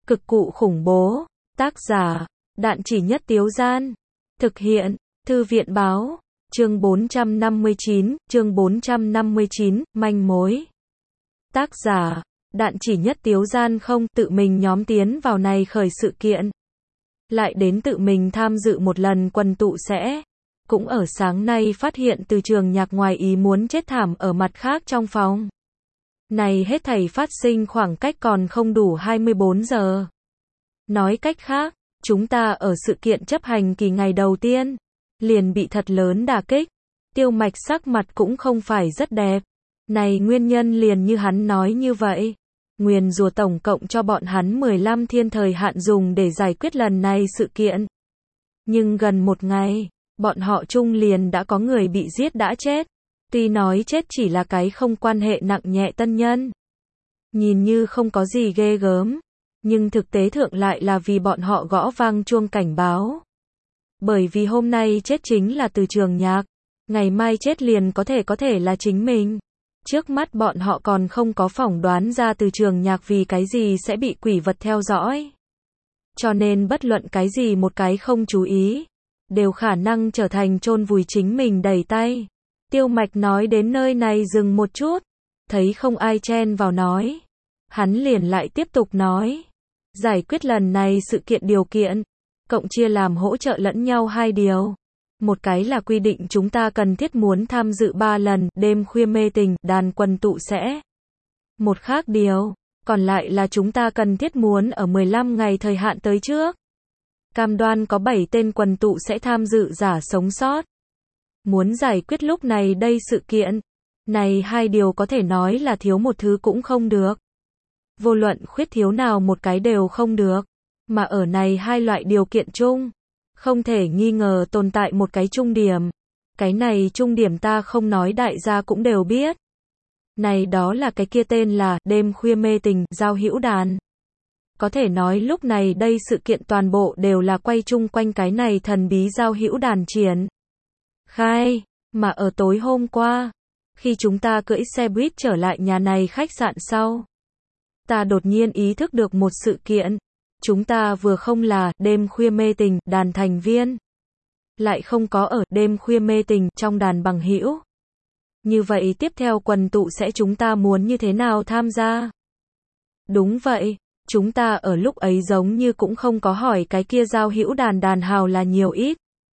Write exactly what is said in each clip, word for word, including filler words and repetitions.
Cực cụ khủng bố. Tác giả, Đạn Chỉ Nhất Tiếu Gian. Thực hiện, Thư viện báo. Chương bốn trăm năm mươi chín, chương bốn trăm năm mươi chín, manh mối. Tác giả, Đạn Chỉ Nhất Tiếu Gian không tự mình nhóm tiến vào này khởi sự kiện. Lại đến tự mình tham dự một lần quần tụ sẽ. Cũng ở sáng nay phát hiện từ trường nhạc ngoài ý muốn chết thảm ở mặt khác trong phòng. Này hết thảy phát sinh khoảng cách còn không đủ hai mươi bốn giờ. Nói cách khác, chúng ta ở sự kiện chấp hành kỳ ngày đầu tiên, liền bị thật lớn đả kích. Tiêu Mạch sắc mặt cũng không phải rất đẹp. Này nguyên nhân liền như hắn nói như vậy. Nguyền rủa tổng cộng cho bọn hắn mười lăm thiên thời hạn dùng để giải quyết lần này sự kiện. Nhưng gần một ngày, bọn họ chung liền đã có người bị giết đã chết. Tuy nói chết chỉ là cái không quan hệ nặng nhẹ tân nhân. Nhìn như không có gì ghê gớm. Nhưng thực tế thượng lại là vì bọn họ gõ vang chuông cảnh báo. Bởi vì hôm nay chết chính là từ trường nhạc. Ngày mai chết liền có thể có thể là chính mình. Trước mắt bọn họ còn không có phỏng đoán ra từ trường nhạc vì cái gì sẽ bị quỷ vật theo dõi. Cho nên bất luận cái gì một cái không chú ý, đều khả năng trở thành chôn vùi chính mình đầy tay. Tiêu Mạch nói đến nơi này dừng một chút. Thấy không ai chen vào nói. Hắn liền lại tiếp tục nói. Giải quyết lần này sự kiện điều kiện. Cộng chia làm hỗ trợ lẫn nhau hai điều. Một cái là quy định chúng ta cần thiết muốn tham dự ba lần đêm khuya mê tình đàn quần tụ sẽ. Một khác điều. Còn lại là chúng ta cần thiết muốn ở mười lăm ngày thời hạn tới trước. Cam đoan có bảy tên quần tụ sẽ tham dự giả sống sót. Muốn giải quyết lúc này đây sự kiện. Này hai điều có thể nói là thiếu một thứ cũng không được. Vô luận khuyết thiếu nào một cái đều không được. Mà ở này hai loại điều kiện chung. Không thể nghi ngờ tồn tại một cái trung điểm. Cái này trung điểm ta không nói đại gia cũng đều biết. Này đó là cái kia tên là đêm khuya mê tình giao hữu đàn. Có thể nói lúc này đây sự kiện toàn bộ đều là quay chung quanh cái này thần bí giao hữu đàn triển. Khai, mà ở tối hôm qua, khi chúng ta cưỡi xe buýt trở lại nhà này khách sạn sau, ta đột nhiên ý thức được một sự kiện. Chúng ta vừa không là đêm khuya mê tình đàn thành viên, lại không có ở đêm khuya mê tình trong đàn bằng hữu. Như vậy tiếp theo quần tụ sẽ chúng ta muốn như thế nào tham gia? Đúng vậy, chúng ta ở lúc ấy giống như cũng không có hỏi cái kia giao hữu đàn đàn hào là nhiều ít.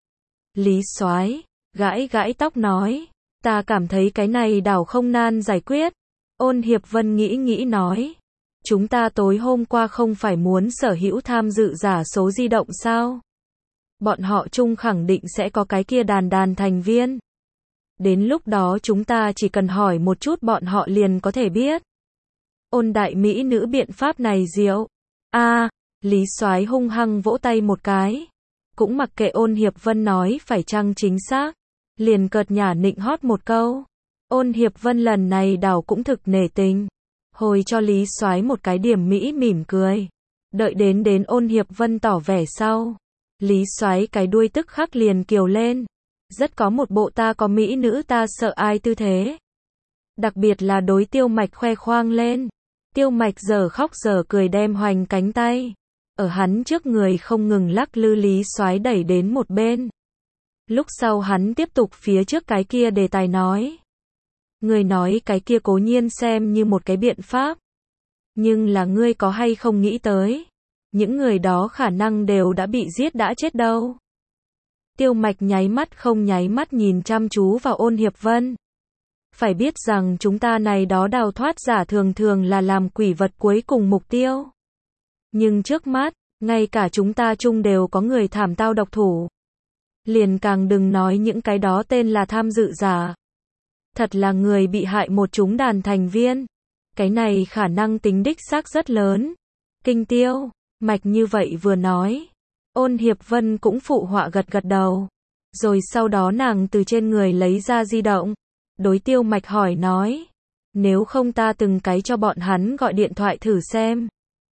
Lý Soái gãi gãi tóc nói, ta cảm thấy cái này đảo không nan giải quyết. Ôn Hiệp Vân nghĩ nghĩ nói, chúng ta tối hôm qua không phải muốn sở hữu tham dự giả số di động sao? Bọn họ chung khẳng định sẽ có cái kia đàn đàn thành viên. Đến lúc đó chúng ta chỉ cần hỏi một chút bọn họ liền có thể biết. Ôn đại mỹ nữ biện pháp này diệu. A, à, Lý Soái hung hăng vỗ tay một cái. Cũng mặc kệ Ôn Hiệp Vân nói phải chăng chính xác. Liền cợt nhả nịnh hót một câu. Ôn Hiệp Vân lần này đảo cũng thực nể tình. Hồi cho Lý Soái một cái điểm mỹ mỉm cười. Đợi đến đến Ôn Hiệp Vân tỏ vẻ sau. Lý Soái cái đuôi tức khắc liền kiều lên. Rất có một bộ ta có mỹ nữ ta sợ ai tư thế. Đặc biệt là đối Tiêu Mạch khoe khoang lên. Tiêu Mạch giờ khóc giờ cười đem hoành cánh tay. Ở hắn trước người không ngừng lắc lư Lý Soái đẩy đến một bên. Lúc sau hắn tiếp tục phía trước cái kia đề tài nói. Người nói cái kia cố nhiên xem như một cái biện pháp. Nhưng là ngươi có hay không nghĩ tới. Những người đó khả năng đều đã bị giết đã chết đâu. Tiêu Mạch nháy mắt không nháy mắt nhìn chăm chú vào Ôn Hiệp Vân. Phải biết rằng chúng ta này đó đào thoát giả thường thường là làm quỷ vật cuối cùng mục tiêu. Nhưng trước mắt, ngay cả chúng ta chung đều có người thảm tao độc thủ. Liền càng đừng nói những cái đó tên là tham dự giả. Thật là người bị hại một chúng đàn thành viên. Cái này khả năng tính đích xác rất lớn. Kinh Tiêu, Mạch như vậy vừa nói. Ôn Hiệp Vân cũng phụ họa gật gật đầu. Rồi sau đó nàng từ trên người lấy ra di động. Đối Tiêu Mạch hỏi nói. Nếu không ta từng cái cho bọn hắn gọi điện thoại thử xem.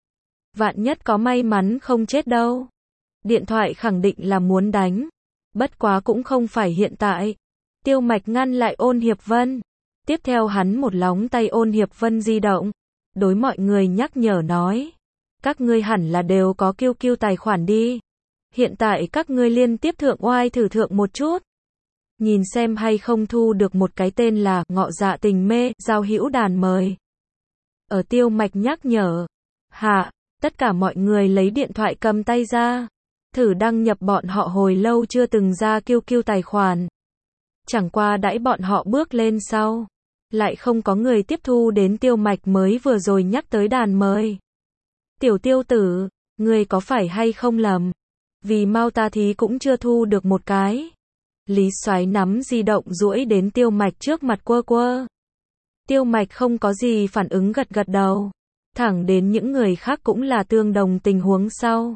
Vạn nhất có may mắn không chết đâu. Điện thoại khẳng định là muốn đánh. Bất quá cũng không phải hiện tại. Tiêu Mạch ngăn lại Ôn Hiệp Vân. Tiếp theo hắn một lóng tay Ôn Hiệp Vân di động. Đối mọi người nhắc nhở nói. Các ngươi hẳn là đều có Q Q tài khoản đi. Hiện tại các ngươi liên tiếp thượng oai thử thượng một chút. Nhìn xem hay không thu được một cái tên là Ngọ Dạ Tình Mê, giao hữu đàn mời. Ở Tiêu Mạch nhắc nhở. Hạ, tất cả mọi người lấy điện thoại cầm tay ra. Thử đăng nhập bọn họ hồi lâu chưa từng ra Q Q tài khoản. Chẳng qua đãi bọn họ bước lên sau. Lại không có người tiếp thu đến Tiêu Mạch mới vừa rồi nhắc tới đàn mời. Tiểu Tiêu tử, người có phải hay không lầm? Vì mau ta thí cũng chưa thu được một cái. Lý Soái nắm di động duỗi đến Tiêu Mạch trước mặt quơ quơ. Tiêu Mạch không có gì phản ứng gật gật đầu. Thẳng đến những người khác cũng là tương đồng tình huống sau.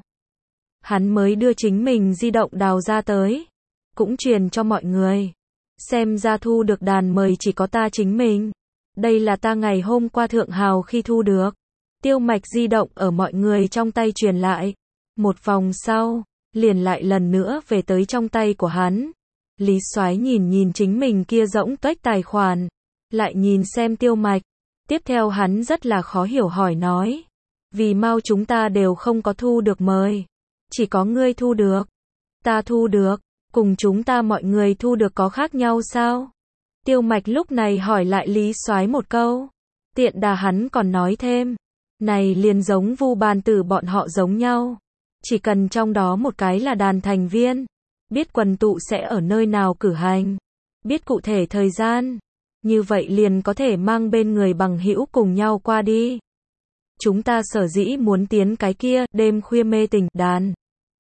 Hắn mới đưa chính mình di động đào ra tới. Cũng truyền cho mọi người. Xem ra thu được đàn mời chỉ có ta chính mình. Đây là ta ngày hôm qua thượng hào khi thu được. Tiêu Mạch di động ở mọi người trong tay truyền lại. Một vòng sau, liền lại lần nữa về tới trong tay của hắn. Lý Soái nhìn nhìn chính mình kia rỗng tuếch tài khoản. Lại nhìn xem Tiêu Mạch. Tiếp theo hắn rất là khó hiểu hỏi nói. Vì mau chúng ta đều không có thu được mời. Chỉ có ngươi thu được. Ta thu được. Cùng chúng ta mọi người thu được có khác nhau sao? Tiêu Mạch lúc này hỏi lại Lý Soái một câu. Tiện đà hắn còn nói thêm. Này liền giống Vu Bàn Tử bọn họ giống nhau. Chỉ cần trong đó một cái là đàn thành viên. Biết quần tụ sẽ ở nơi nào cử hành. Biết cụ thể thời gian. Như vậy liền có thể mang bên người bằng hữu cùng nhau qua đi. Chúng ta sở dĩ muốn tiến cái kia, đêm khuya mê tình, đàn.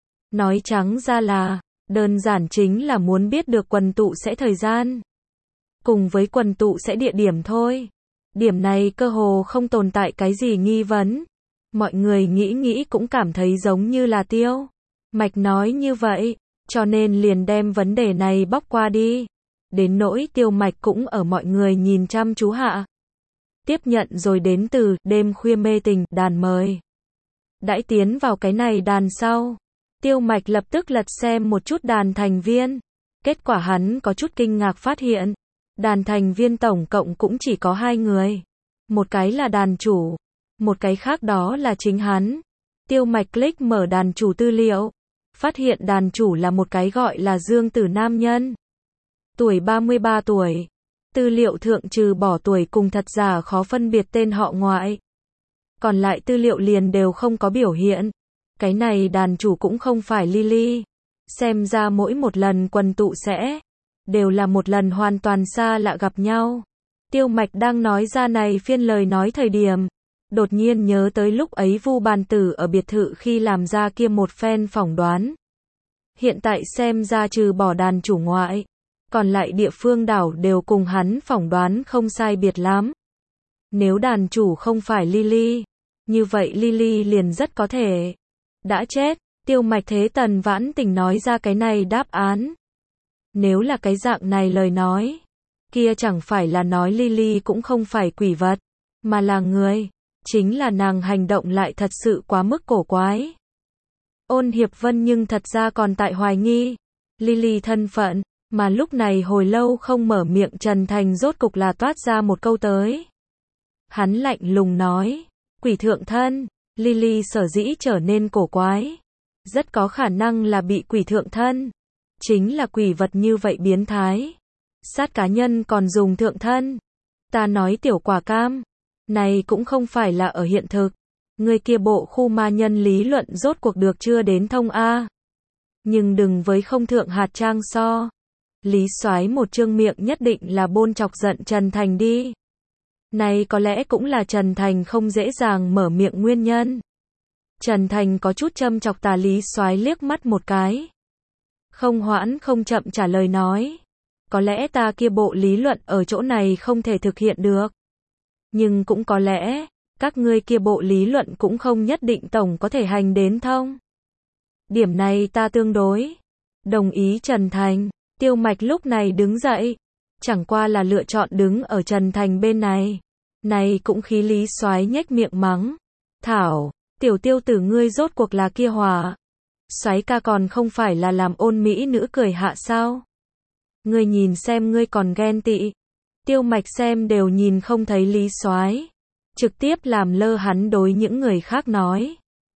Nói trắng ra là, đơn giản chính là muốn biết được quần tụ sẽ thời gian. Cùng với quần tụ sẽ địa điểm thôi. Điểm này cơ hồ không tồn tại cái gì nghi vấn. Mọi người nghĩ nghĩ cũng cảm thấy giống như là Tiêu Mạch nói như vậy, cho nên liền đem vấn đề này bóc qua đi. Đến nỗi Tiêu Mạch cũng ở mọi người nhìn chăm chú hạ. Tiếp nhận rồi đến từ đêm khuya mê tình, đàn mời. Đãi tiến vào cái này đàn sau. Tiêu Mạch lập tức lật xem một chút đàn thành viên. Kết quả hắn có chút kinh ngạc phát hiện. Đàn thành viên tổng cộng cũng chỉ có hai người. Một cái là đàn chủ. Một cái khác đó là chính hắn. Tiêu Mạch click mở đàn chủ tư liệu. Phát hiện đàn chủ là một cái gọi là Dương Tử nam nhân. Tuổi ba mươi ba tuổi. Tư liệu thượng trừ bỏ tuổi cùng thật giả khó phân biệt tên họ ngoại. Còn lại tư liệu liền đều không có biểu hiện. Cái này đàn chủ cũng không phải Lily. Xem ra mỗi một lần quần tụ sẽ đều là một lần hoàn toàn xa lạ gặp nhau. Tiêu Mạch đang nói ra này phiên lời nói thời điểm. Đột nhiên nhớ tới lúc ấy Vu Bàn Tử ở biệt thự khi làm ra kia một phen phỏng đoán. Hiện tại xem ra trừ bỏ đàn chủ ngoại. Còn lại địa phương đảo đều cùng hắn phỏng đoán không sai biệt lắm. Nếu đàn chủ không phải Lily, như vậy Lily liền rất có thể đã chết. Tiêu Mạch thế tần vãn tình nói ra cái này đáp án. Nếu là cái dạng này lời nói, kia chẳng phải là nói Lily cũng không phải quỷ vật, mà là người. Chính là nàng hành động lại thật sự quá mức cổ quái. Ôn Hiệp Vân nhưng thật ra còn tại hoài nghi Lily thân phận. Mà lúc này hồi lâu không mở miệng Trần Thành rốt cục là toát ra một câu tới. Hắn lạnh lùng nói. Quỷ thượng thân. Lily sở dĩ trở nên cổ quái. Rất có khả năng là bị quỷ thượng thân. Chính là quỷ vật như vậy biến thái. Sát cá nhân còn dùng thượng thân. Ta nói tiểu quả cam. Này cũng không phải là ở hiện thực. Người kia bộ khu ma nhân lý luận rốt cuộc được chưa đến thông A. Nhưng đừng với không thượng hạt trang so. Lý Soái một trương miệng nhất định là bôn chọc giận Trần Thành đi. Này có lẽ cũng là Trần Thành không dễ dàng mở miệng nguyên nhân. Trần Thành có chút châm chọc tà Lý Soái liếc mắt một cái. Không hoãn không chậm trả lời nói. Có lẽ ta kia bộ lý luận ở chỗ này không thể thực hiện được. Nhưng cũng có lẽ, các ngươi kia bộ lý luận cũng không nhất định tổng có thể hành đến thông. Điểm này ta tương đối đồng ý Trần Thành. Tiêu Mạch lúc này đứng dậy. Chẳng qua là lựa chọn đứng ở Trần Thành bên này. Này cũng khí Lý Soái nhếch miệng mắng. Thảo, tiểu Tiêu tử ngươi rốt cuộc là kia hòa. Soái ca còn không phải là làm ôn mỹ nữ cười hạ sao? Ngươi nhìn xem ngươi còn ghen tị. Tiêu Mạch xem đều nhìn không thấy Lý Soái. Trực tiếp làm lơ hắn đối những người khác nói.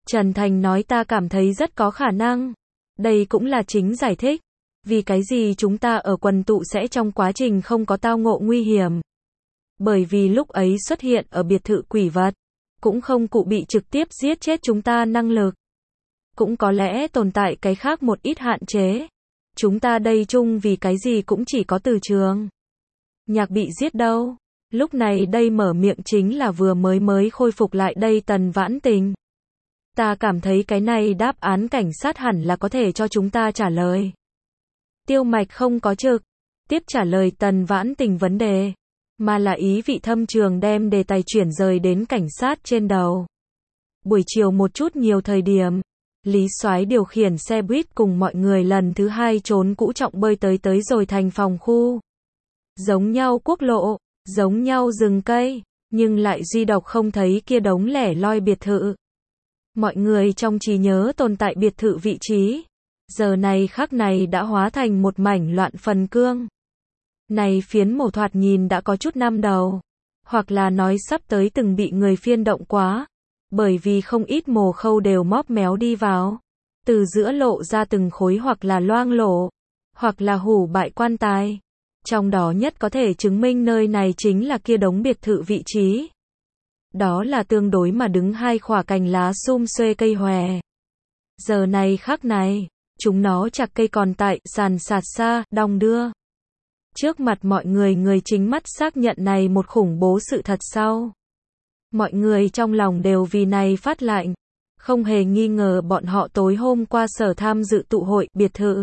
Trần Thành nói ta cảm thấy rất có khả năng. Đây cũng là chính giải thích. Vì cái gì chúng ta ở quần tụ sẽ trong quá trình không có tao ngộ nguy hiểm. Bởi vì lúc ấy xuất hiện ở biệt thự quỷ vật. Cũng không cụ bị trực tiếp giết chết chúng ta năng lực. Cũng có lẽ tồn tại cái khác một ít hạn chế. Chúng ta đây chung vì cái gì cũng chỉ có từ trường. Nhạc bị giết đâu. Lúc này đây mở miệng chính là vừa mới mới khôi phục lại đây Tần Vãn Tình. Ta cảm thấy cái này đáp án cảnh sát hẳn là có thể cho chúng ta trả lời. Tiêu Mạch không có trực tiếp trả lời Tần Vãn Tình vấn đề, mà là ý vị thâm trường đem đề tài chuyển rời đến cảnh sát trên đầu. Buổi chiều một chút nhiều thời điểm, Lý Soái điều khiển xe buýt cùng mọi người lần thứ hai trốn cũ trọng bơi tới tới rồi thành phòng khu. Giống nhau quốc lộ, giống nhau rừng cây, nhưng lại duy độc không thấy kia đống lẻ loi biệt thự. Mọi người trong trí nhớ tồn tại biệt thự vị trí, giờ này khắc này đã hóa thành một mảnh loạn phần cương. Này phiến mổ thoạt nhìn đã có chút năm đầu, hoặc là nói sắp tới từng bị người phiên động quá, bởi vì không ít mồ khâu đều móp méo đi vào, từ giữa lộ ra từng khối hoặc là loang lổ, hoặc là hủ bại quan tài. Trong đó nhất có thể chứng minh nơi này chính là kia đống biệt thự vị trí. Đó là tương đối mà đứng hai khỏa cành lá sum xuê cây hòe. Giờ này khắc này, chúng nó chặt cây còn tại sàn sạt xa, đong đưa. Trước mặt mọi người người chính mắt xác nhận này một khủng bố sự thật sau. Mọi người trong lòng đều vì này phát lạnh. Không hề nghi ngờ bọn họ tối hôm qua sở tham dự tụ hội biệt thự.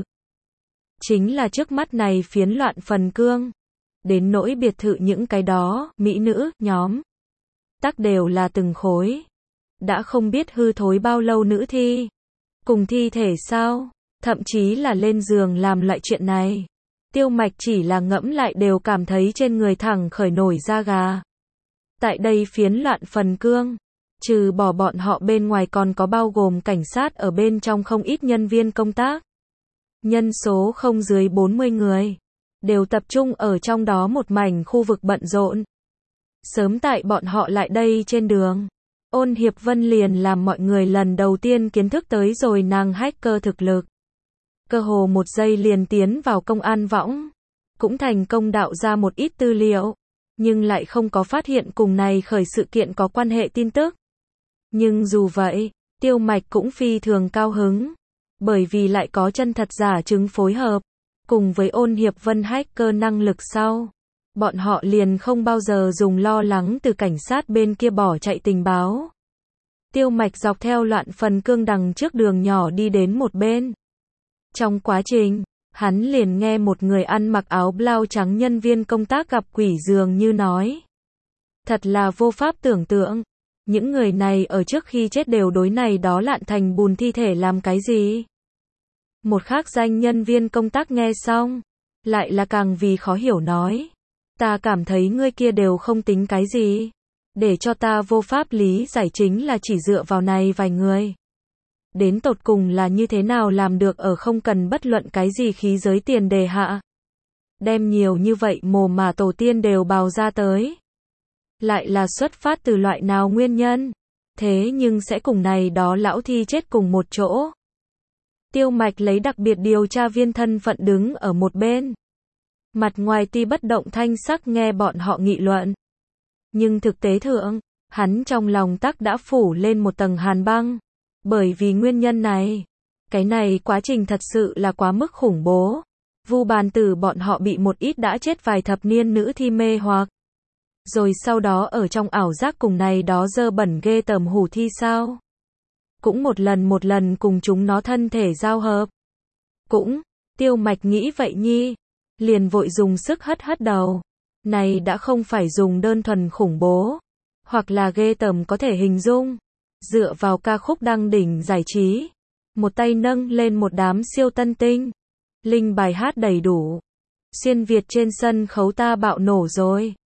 Chính là trước mắt này phiến loạn phần cương. Đến nỗi biệt thự những cái đó, mỹ nữ, nhóm. Tắc đều là từng khối. Đã không biết hư thối bao lâu nữ thi. Cùng thi thể sao, thậm chí là lên giường làm loại chuyện này. Tiêu Mạch chỉ là ngẫm lại đều cảm thấy trên người thẳng khởi nổi da gà. Tại đây phiến loạn phần cương, trừ bỏ bọn họ bên ngoài còn có bao gồm cảnh sát ở bên trong không ít nhân viên công tác. Nhân số không dưới bốn mươi người, đều tập trung ở trong đó một mảnh khu vực bận rộn. Sớm tại bọn họ lại đây trên đường, Ôn Hiệp Vân liền làm mọi người lần đầu tiên kiến thức tới rồi nàng hacker thực lực. Cơ hồ một giây liền tiến vào công an võng, cũng thành công đạo ra một ít tư liệu, nhưng lại không có phát hiện cùng này khởi sự kiện có quan hệ tin tức. Nhưng dù vậy, Tiêu Mạch cũng phi thường cao hứng, bởi vì lại có chân thật giả chứng phối hợp, cùng với Ôn Hiệp Vân hacker năng lực sau. Bọn họ liền không bao giờ dùng lo lắng từ cảnh sát bên kia bỏ chạy tình báo. Tiêu Mạch dọc theo loạn phần cương đằng trước đường nhỏ đi đến một bên. Trong quá trình, hắn liền nghe một người ăn mặc áo blau trắng nhân viên công tác gặp quỷ dường như nói. Thật là vô pháp tưởng tượng. Những người này ở trước khi chết đều đối này đó lạn thành bùn thi thể làm cái gì? Một khác danh nhân viên công tác nghe xong, lại là càng vì khó hiểu nói. Ta cảm thấy ngươi kia đều không tính cái gì. Để cho ta vô pháp lý giải chính là chỉ dựa vào này vài người. Đến tột cùng là như thế nào làm được ở không cần bất luận cái gì khí giới tiền đề hạ. Đem nhiều như vậy mồ mà tổ tiên đều bào ra tới. Lại là xuất phát từ loại nào nguyên nhân. Thế nhưng sẽ cùng này đó lão thi chết cùng một chỗ. Tiêu Mạch lấy đặc biệt điều tra viên thân phận đứng ở một bên. Mặt ngoài tuy bất động thanh sắc nghe bọn họ nghị luận. Nhưng thực tế thượng, hắn trong lòng tắc đã phủ lên một tầng hàn băng. Bởi vì nguyên nhân này, cái này quá trình thật sự là quá mức khủng bố. Vu Bàn Tử bọn họ bị một ít đã chết vài thập niên nữ thi mê hoặc. Rồi sau đó ở trong ảo giác cùng này đó dơ bẩn ghê tởm hủ thi sao. Cũng một lần một lần cùng chúng nó thân thể giao hợp. Cũng, Tiêu Mạch nghĩ vậy nhi. Liền vội dùng sức hất hất đầu. Này đã không phải dùng đơn thuần khủng bố. Hoặc là ghê tởm có thể hình dung. Dựa vào ca khúc đăng đỉnh giải trí. Một tay nâng lên một đám siêu tân tinh. Linh bài hát đầy đủ. Xuyên Việt trên sân khấu ta bạo nổ rồi.